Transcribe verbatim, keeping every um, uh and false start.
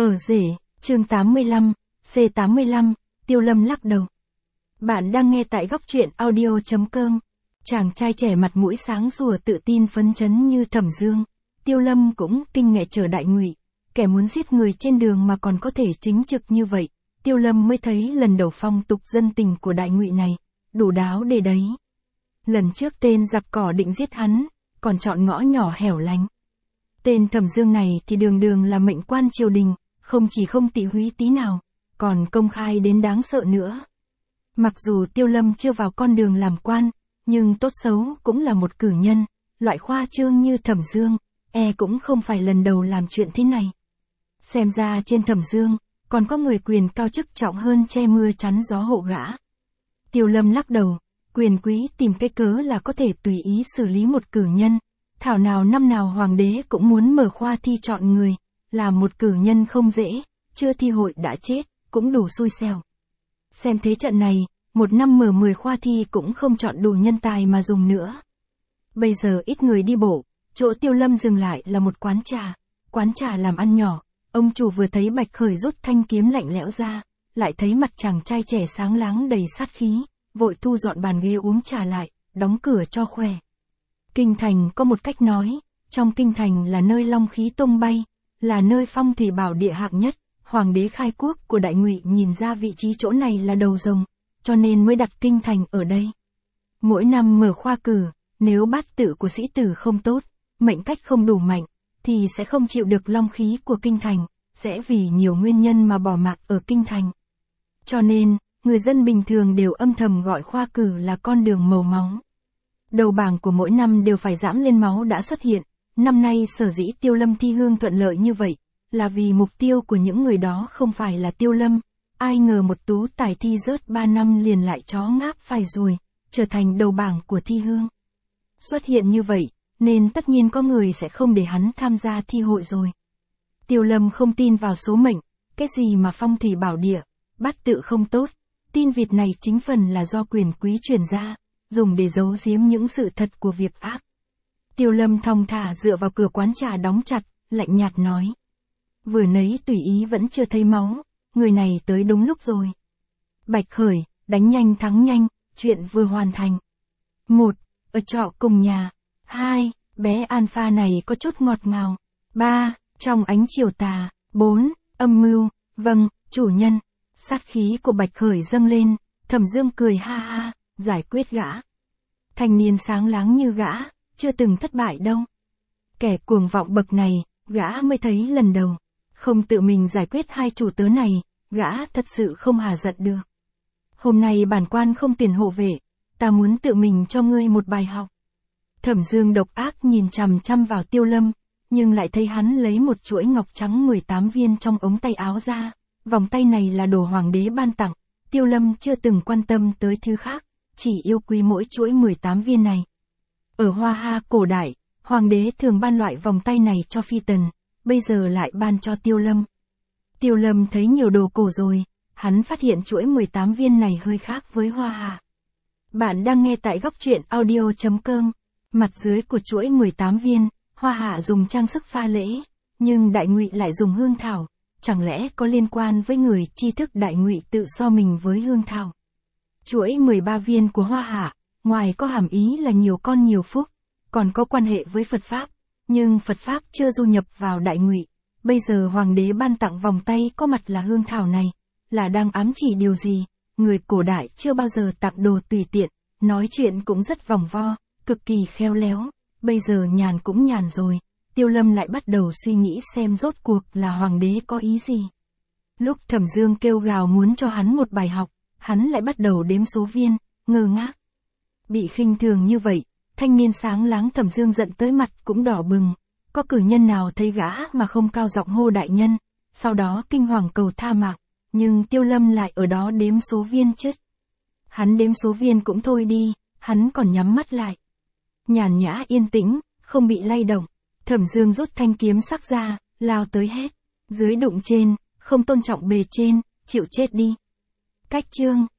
Ở rể, chương tám mươi lăm, C tám mươi lăm, Tiêu Lâm lắc đầu. Bạn đang nghe tại góc truyện audio chấm com. Chàng trai trẻ mặt mũi sáng sủa tự tin phấn chấn như Thẩm Dương. Tiêu Lâm cũng kinh ngạc chờ Đại Ngụy, kẻ muốn giết người trên đường mà còn có thể chính trực như vậy. Tiêu Lâm mới thấy lần đầu phong tục dân tình của Đại Ngụy này, đủ đáo để đấy. Lần trước tên giặc cỏ định giết hắn, còn chọn ngõ nhỏ hẻo lánh. Tên Thẩm Dương này thì đường đường là mệnh quan triều đình, không chỉ không tị húy tí nào, còn công khai đến đáng sợ nữa. Mặc dù Tiêu Lâm chưa vào con đường làm quan, nhưng tốt xấu cũng là một cử nhân, loại khoa trương như Thẩm Dương, e cũng không phải lần đầu làm chuyện thế này. Xem ra trên Thẩm Dương, còn có người quyền cao chức trọng hơn che mưa chắn gió hộ gã. Tiêu Lâm lắc đầu, quyền quý tìm cái cớ là có thể tùy ý xử lý một cử nhân. Thảo nào năm nào hoàng đế cũng muốn mở khoa thi chọn người, làm một cử nhân không dễ, chưa thi hội đã chết, cũng đủ xui xẻo. Xem thế trận này, một năm mở mười khoa thi cũng không chọn đủ nhân tài mà dùng nữa. Bây giờ ít người đi bộ, chỗ Tiêu Lâm dừng lại là một quán trà, quán trà làm ăn nhỏ. Ông chủ vừa thấy Bạch Khởi rút thanh kiếm lạnh lẽo ra, lại thấy mặt chàng trai trẻ sáng láng đầy sát khí, vội thu dọn bàn ghế uống trà lại, đóng cửa cho khỏe. Kinh thành có một cách nói, trong kinh thành là nơi long khí tung bay, là nơi phong thủy bảo địa hạng nhất, hoàng đế khai quốc của Đại Ngụy nhìn ra vị trí chỗ này là đầu rồng, cho nên mới đặt kinh thành ở đây. Mỗi năm mở khoa cử, nếu bát tự của sĩ tử không tốt, mệnh cách không đủ mạnh, thì sẽ không chịu được long khí của kinh thành, sẽ vì nhiều nguyên nhân mà bỏ mặc ở kinh thành. Cho nên, người dân bình thường đều âm thầm gọi khoa cử là con đường màu máu. Đầu bảng của mỗi năm đều phải giãm lên máu đã xuất hiện, năm nay sở dĩ Tiêu Lâm thi hương thuận lợi như vậy, là vì mục tiêu của những người đó không phải là Tiêu Lâm, ai ngờ một tú tài thi rớt ba năm liền lại chó ngáp phải ruồi, trở thành đầu bảng của thi hương. Xuất hiện như vậy, nên tất nhiên có người sẽ không để hắn tham gia thi hội rồi. Tiêu Lâm không tin vào số mệnh, cái gì mà phong thủy bảo địa, bát tự không tốt, tin vịt này chính phần là do quyền quý truyền ra, dùng để giấu giếm những sự thật của việc ác. Tiêu Lâm thong thả dựa vào cửa quán trà đóng chặt, lạnh nhạt nói. Vừa nấy tùy ý vẫn chưa thấy máu, người này tới đúng lúc rồi. Bạch Khởi, đánh nhanh thắng nhanh, chuyện vừa hoàn thành. Một, ở trọ cùng nhà. Hai, bé Alpha này có chút ngọt ngào. Ba, trong ánh chiều tà. Bốn, âm mưu. Vâng, chủ nhân. Sát khí của Bạch Khởi dâng lên, Thẩm Dương cười ha ha, giải quyết gã. Thanh niên sáng láng như gã, chưa từng thất bại đâu. Kẻ cuồng vọng bậc này, gã mới thấy lần đầu. Không tự mình giải quyết hai chủ tớ này, gã thật sự không hà giận được. Hôm nay bản quan không tiền hộ vệ, ta muốn tự mình cho ngươi một bài học. Thẩm Dương độc ác nhìn chằm chằm vào Tiêu Lâm, nhưng lại thấy hắn lấy một chuỗi ngọc trắng mười tám viên trong ống tay áo ra. Vòng tay này là đồ hoàng đế ban tặng, Tiêu Lâm chưa từng quan tâm tới thứ khác, chỉ yêu quý mỗi chuỗi mười tám viên này. Ở Hoa Ha cổ đại, hoàng đế thường ban loại vòng tay này cho phi tần, bây giờ lại ban cho Tiêu Lâm. Tiêu Lâm thấy nhiều đồ cổ rồi, hắn phát hiện chuỗi mười tám viên này hơi khác với Hoa Ha. Bạn đang nghe tại góc truyện audio chấm com. Mặt dưới của chuỗi mười tám viên, Hoa Hạ dùng trang sức pha lễ, nhưng Đại Ngụy lại dùng hương thảo, chẳng lẽ có liên quan với người tri thức Đại Ngụy tự so mình với hương thảo. Chuỗi mười ba viên của Hoa Hạ, ngoài có hàm ý là nhiều con nhiều phúc, còn có quan hệ với Phật Pháp, nhưng Phật Pháp chưa du nhập vào Đại Ngụy. Bây giờ hoàng đế ban tặng vòng tay có mặt là hương thảo này, là đang ám chỉ điều gì? Người cổ đại chưa bao giờ tặng đồ tùy tiện, nói chuyện cũng rất vòng vo, cực kỳ khéo léo, bây giờ nhàn cũng nhàn rồi. Tiêu Lâm lại bắt đầu suy nghĩ xem rốt cuộc là hoàng đế có ý gì. Lúc Thẩm Dương kêu gào muốn cho hắn một bài học, hắn lại bắt đầu đếm số viên, ngơ ngác. Bị khinh thường như vậy, thanh niên sáng láng Thẩm Dương giận tới mặt cũng đỏ bừng. Có cử nhân nào thấy gã mà không cao giọng hô đại nhân, sau đó kinh hoàng cầu tha mạng, nhưng Tiêu Lâm lại ở đó đếm số viên chứ. Hắn đếm số viên cũng thôi đi, hắn còn nhắm mắt lại. Nhàn nhã yên tĩnh, không bị lay động. Thẩm Dương rút thanh kiếm sắc ra, lao tới hết. Dưới đụng trên, không tôn trọng bề trên, chịu chết đi. Cách chương.